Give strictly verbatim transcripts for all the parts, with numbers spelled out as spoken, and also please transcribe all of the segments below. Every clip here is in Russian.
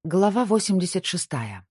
Глава восемьдесят шестая.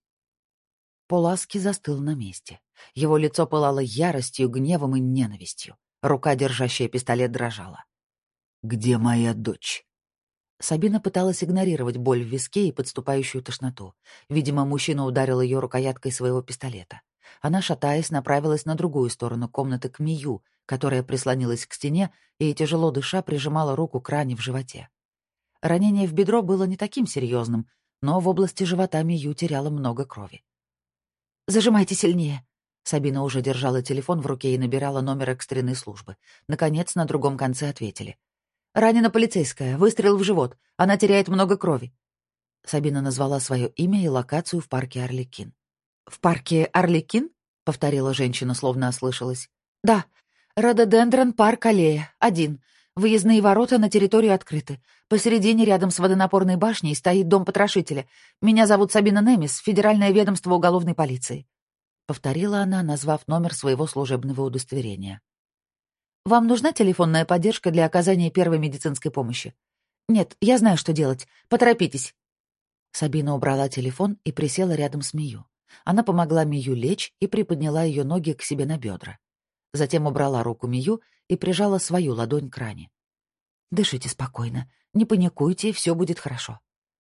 Поласки застыл на месте. Его лицо пылало яростью, гневом и ненавистью. Рука, держащая пистолет, дрожала. «Где моя дочь?» Сабина пыталась игнорировать боль в виске и подступающую тошноту. Видимо, мужчина ударил ее рукояткой своего пистолета. Она, шатаясь, направилась на другую сторону комнаты к Мию, которая прислонилась к стене и, тяжело дыша, прижимала руку к ране в животе. Ранение в бедро было не таким серьезным, но в области живота Мию теряла много крови. «Зажимайте сильнее!» Сабина уже держала телефон в руке и набирала номер экстренной службы. Наконец, на другом конце ответили. «Ранена полицейская, выстрел в живот. Она теряет много крови». Сабина назвала свое имя и локацию в парке Арлекин. «В парке Арлекин?» — повторила женщина, словно ослышалась. «Да. Рододендрон, парк, аллея. Один. Выездные ворота на территорию открыты. Посередине, рядом с водонапорной башней, стоит дом потрошителя. Меня зовут Сабина Немис, Федеральное ведомство уголовной полиции», — повторила она, назвав номер своего служебного удостоверения. «Вам нужна телефонная поддержка для оказания первой медицинской помощи?» «Нет, я знаю, что делать. Поторопитесь». Сабина убрала телефон и присела рядом с Мию. Она помогла Мию лечь и приподняла ее ноги к себе на бедра. Затем убрала руку Мию и прижала свою ладонь к ране. «Дышите спокойно, не паникуйте, все будет хорошо».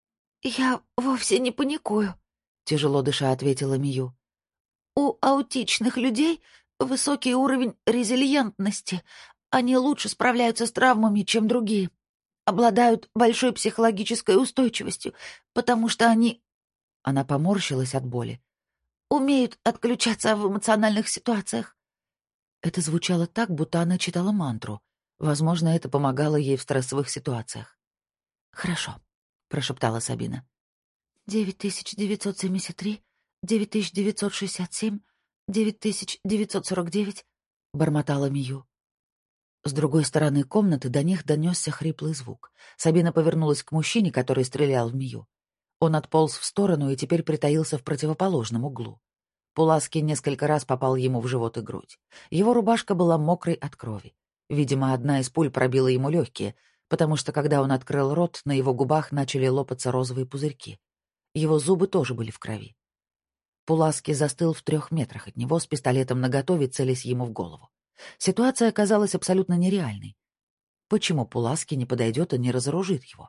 «Я вовсе не паникую», — тяжело дыша ответила Мию. «У аутичных людей высокий уровень резилиентности. Они лучше справляются с травмами, чем другие. Обладают большой психологической устойчивостью, потому что они...» Она поморщилась от боли. «Умеют отключаться в эмоциональных ситуациях». Это звучало так, будто она читала мантру. Возможно, это помогало ей в стрессовых ситуациях. «Хорошо», — прошептала Сабина. «Девять тысяч девятьсот семьдесят три, девять тысяч девятьсот шестьдесят семь, девять тысяч девятьсот сорок девять», — бормотала Мию. С другой стороны комнаты до них донесся хриплый звук. Сабина повернулась к мужчине, который стрелял в Мию. Он отполз в сторону и теперь притаился в противоположном углу. Пуласки несколько раз попал ему в живот и грудь. Его рубашка была мокрой от крови. Видимо, одна из пуль пробила ему легкие, потому что, когда он открыл рот, на его губах начали лопаться розовые пузырьки. Его зубы тоже были в крови. Пуласки застыл в трех метрах от него с пистолетом наготове, целясь ему в голову. Ситуация оказалась абсолютно нереальной. Почему Пуласки не подойдет и не разоружит его?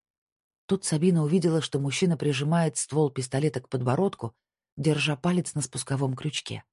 Тут Сабина увидела, что мужчина прижимает ствол пистолета к подбородку, держа палец на спусковом крючке.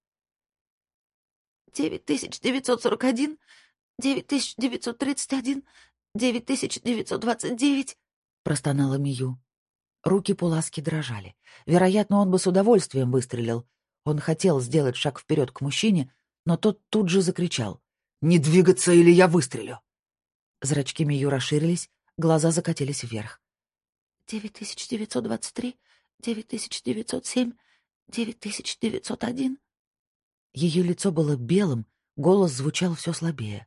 «Девять тысяч девятьсот сорок один, девять тысяч девятьсот тридцать один, девять тысяч девятьсот двадцать девять», — простонала Мию. Руки Пуласки дрожали. Вероятно, он бы с удовольствием выстрелил. Он хотел сделать шаг вперед к мужчине, но тот тут же закричал: «Не двигаться, или я выстрелю!» Зрачки Мию расширились, глаза закатились вверх. «Девять тысяч девятьсот двадцать три, девять тысяч девятьсот семь, девять тысяч девятьсот один». Ее лицо было белым, голос звучал все слабее.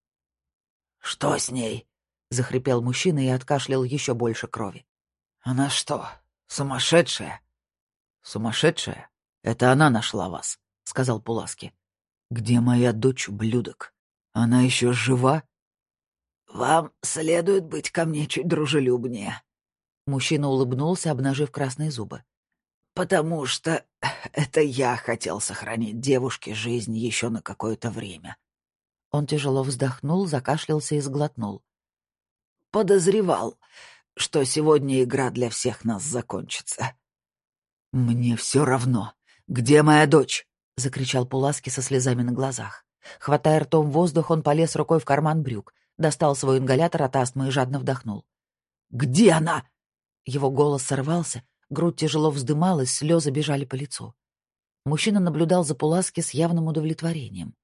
«Что с ней?» — захрипел мужчина и откашлял еще больше крови. «Она что, сумасшедшая?» «Сумасшедшая? Это она нашла вас», — сказал Пуласки. «Где моя дочь, ублюдок? Она еще жива?» «Вам следует быть ко мне чуть дружелюбнее». Мужчина улыбнулся, обнажив красные зубы. «Потому что это я хотел сохранить девушке жизнь еще на какое-то время». Он тяжело вздохнул, закашлялся и сглотнул. «Подозревал, что сегодня игра для всех нас закончится». «Мне все равно. Где моя дочь?» — закричал Пуласки со слезами на глазах. Хватая ртом воздух, он полез рукой в карман брюк, достал свой ингалятор от астмы и жадно вдохнул. «Где она?» Его голос сорвался, грудь тяжело вздымалась, слезы бежали по лицу. Мужчина наблюдал за Пуласки с явным удовлетворением.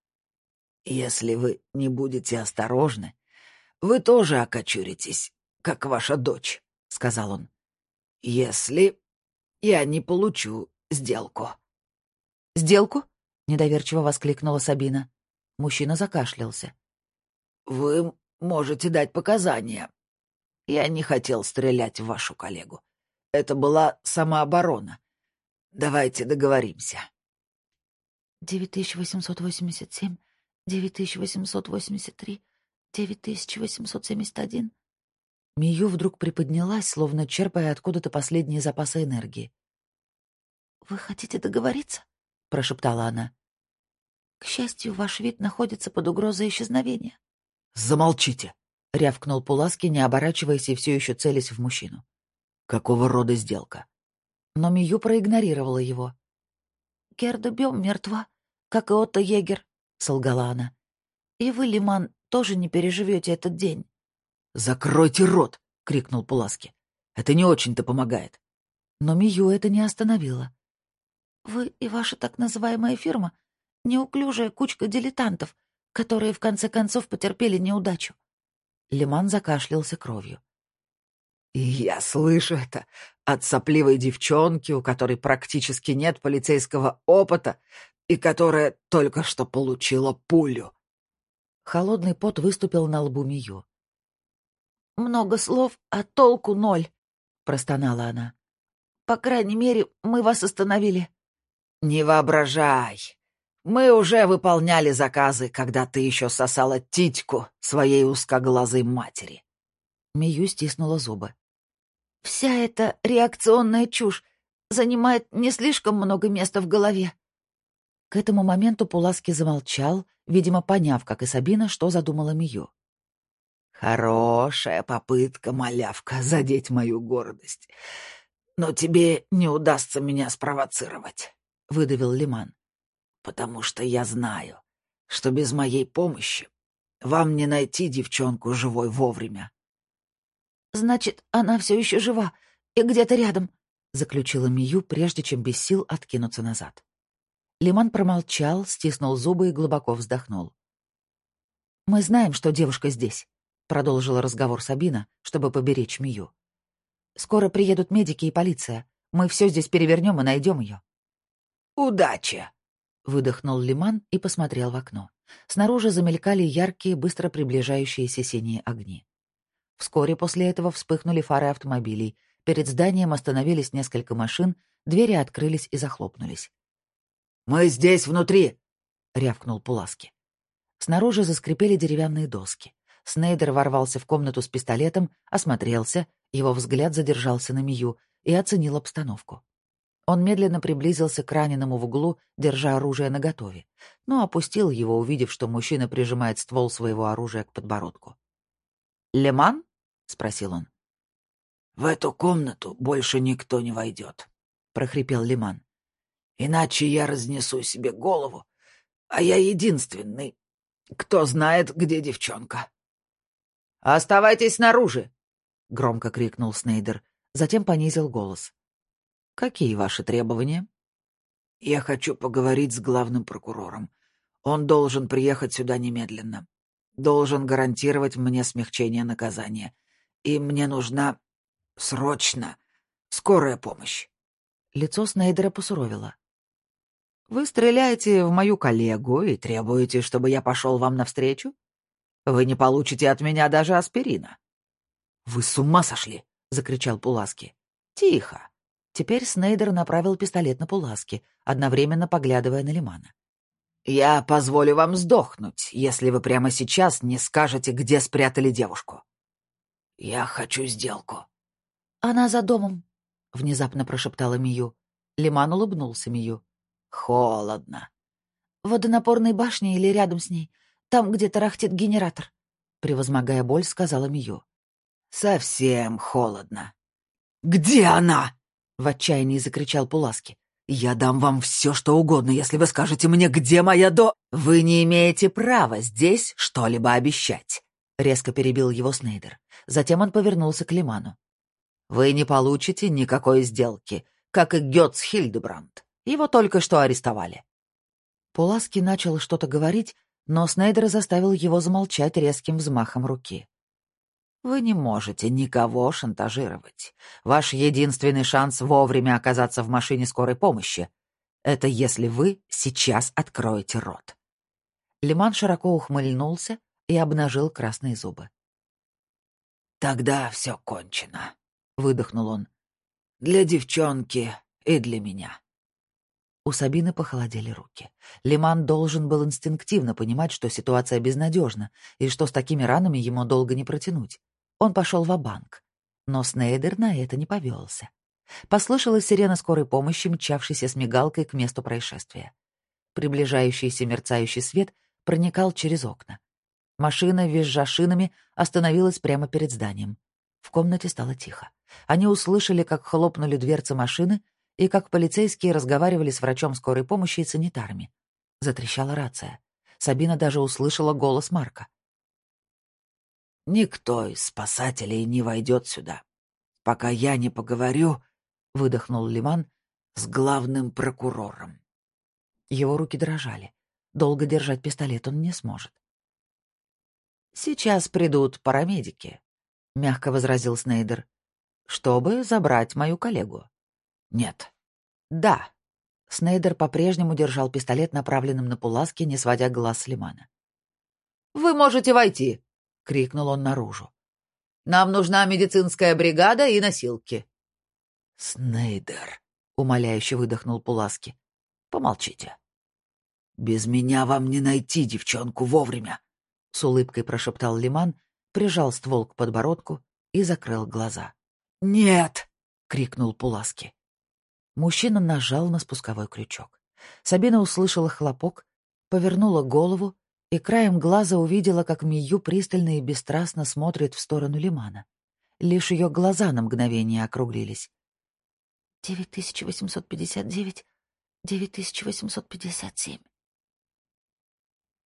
«Если вы не будете осторожны, вы тоже окочуритесь, как ваша дочь», — сказал он. «Если я не получу сделку». «Сделку?» — недоверчиво воскликнула Сабина. Мужчина закашлялся. «Вы можете дать показания. Я не хотел стрелять в вашу коллегу. Это была самооборона. Давайте договоримся». «Девять тысяч восемьсот восемьдесят семь, девять тысяч восемьсот восемьдесят три, девять тысяч восемьсот семьдесят один». Мию вдруг приподнялась, словно черпая откуда-то последние запасы энергии. «Вы хотите договориться?» — прошептала она. «К счастью, ваш вид находится под угрозой исчезновения». «Замолчите!» — рявкнул Пуласки, не оборачиваясь и все еще целясь в мужчину. «Какого рода сделка?» Но Мию проигнорировала его. «Герда Бём мертва, как и Отто Егер», — солгала она. «И вы, Лиман, тоже не переживете этот день». «Закройте рот!» — крикнул Пуласки. «Это не очень-то помогает». Но Мию это не остановило. «Вы и ваша так называемая фирма — неуклюжая кучка дилетантов, которые в конце концов потерпели неудачу». Лиман закашлялся кровью. «И я слышу это от сопливой девчонки, у которой практически нет полицейского опыта и которая только что получила пулю». Холодный пот выступил на лбу Мию. «Много слов, а толку ноль», — простонала она. «По крайней мере, мы вас остановили». «Не воображай. Мы уже выполняли заказы, когда ты еще сосала титьку своей узкоглазой матери». Мию стиснула зубы. «Вся эта реакционная чушь занимает не слишком много места в голове». К этому моменту Пуласки замолчал, видимо, поняв, как и Сабина, что задумала Мию. «Хорошая попытка, малявка, задеть мою гордость. Но тебе не удастся меня спровоцировать», — выдавил Лиман. «Потому что я знаю, что без моей помощи вам не найти девчонку живой вовремя». «Значит, она все еще жива и где-то рядом», — заключила Мию, прежде чем без сил откинуться назад. Лиман промолчал, стиснул зубы и глубоко вздохнул. «Мы знаем, что девушка здесь», — продолжила разговор Сабина, чтобы поберечь Мию. «Скоро приедут медики и полиция. Мы все здесь перевернем и найдем ее». «Удачи!» — выдохнул Лиман и посмотрел в окно. Снаружи замелькали яркие, быстро приближающиеся синие огни. Вскоре после этого вспыхнули фары автомобилей. Перед зданием остановились несколько машин, двери открылись и захлопнулись. «Мы здесь, внутри!» — рявкнул Пуласки. Снаружи заскрипели деревянные доски. Снейдер ворвался в комнату с пистолетом, осмотрелся, его взгляд задержался на Мию и оценил обстановку. Он медленно приблизился к раненому в углу, держа оружие наготове, но опустил его, увидев, что мужчина прижимает ствол своего оружия к подбородку. «Леман?» — спросил он. «В эту комнату больше никто не войдет», — прохрипел Лиман. «Иначе я разнесу себе голову, а я единственный, кто знает, где девчонка». «Оставайтесь снаружи!» — громко крикнул Снейдер, затем понизил голос. «Какие ваши требования?» «Я хочу поговорить с главным прокурором. Он должен приехать сюда немедленно. Должен гарантировать мне смягчение наказания. И мне нужна срочно скорая помощь». Лицо Снейдера посуровило. «Вы стреляете в мою коллегу и требуете, чтобы я пошел вам навстречу? Вы не получите от меня даже аспирина». «Вы с ума сошли!» — закричал Пуласки. «Тихо!» Теперь Снейдер направил пистолет на Пуласки, одновременно поглядывая на Лимана. «Я позволю вам сдохнуть, если вы прямо сейчас не скажете, где спрятали девушку». «Я хочу сделку». «Она за домом», — внезапно прошептала Мию. Лиман улыбнулся Мию. «Холодно». «В водонапорной башне или рядом с ней. Там, где тарахтит генератор», — превозмогая боль, сказала Мию. «Совсем холодно». «Где она?» — в отчаянии закричал Пуласки. «Я дам вам все, что угодно, если вы скажете мне, где моя до...» «Вы не имеете права здесь что-либо обещать», — резко перебил его Снейдер. Затем он повернулся к Лиману. «Вы не получите никакой сделки, как и Гёц Хильдебранд. Его только что арестовали». Пуласки начал что-то говорить, но Снейдер заставил его замолчать резким взмахом руки. «Вы не можете никого шантажировать. Ваш единственный шанс вовремя оказаться в машине скорой помощи — это если вы сейчас откроете рот». Лиман широко ухмыльнулся и обнажил красные зубы. «Тогда все кончено», — выдохнул он. «Для девчонки и для меня». У Сабины похолодели руки. Лиман должен был инстинктивно понимать, что ситуация безнадежна, и что с такими ранами ему долго не протянуть. Он пошел ва-банк. Но Снейдер на это не повелся. Послышалась сирена скорой помощи, мчавшейся с мигалкой к месту происшествия. Приближающийся мерцающий свет проникал через окна. Машина, визжа шинами, остановилась прямо перед зданием. В комнате стало тихо. Они услышали, как хлопнули дверцы машины и как полицейские разговаривали с врачом скорой помощи и санитарами. Затрещала рация. Сабина даже услышала голос Марка. «Никто из спасателей не войдет сюда, пока я не поговорю», — выдохнул Лиман, — «с главным прокурором». Его руки дрожали. Долго держать пистолет он не сможет. «Сейчас придут парамедики», — мягко возразил Снейдер, — «чтобы забрать мою коллегу». «Нет». «Да». Снейдер по-прежнему держал пистолет, направленным на Пуласки, не сводя глаз с Лимана. «Вы можете войти», — крикнул он наружу. «Нам нужна медицинская бригада и носилки». «Снейдер», — умоляюще выдохнул Пуласки. «Помолчите». «Без меня вам не найти девчонку вовремя», — с улыбкой прошептал Лиман, прижал ствол к подбородку и закрыл глаза. «Нет!» — крикнул Пуласки. Мужчина нажал на спусковой крючок. Сабина услышала хлопок, повернула голову и краем глаза увидела, как Мию пристально и бесстрастно смотрит в сторону Лимана. Лишь ее глаза на мгновение округлились. «Девять тысяч восемьсот пятьдесят девять, девять тысяч восемьсот пятьдесят семь»,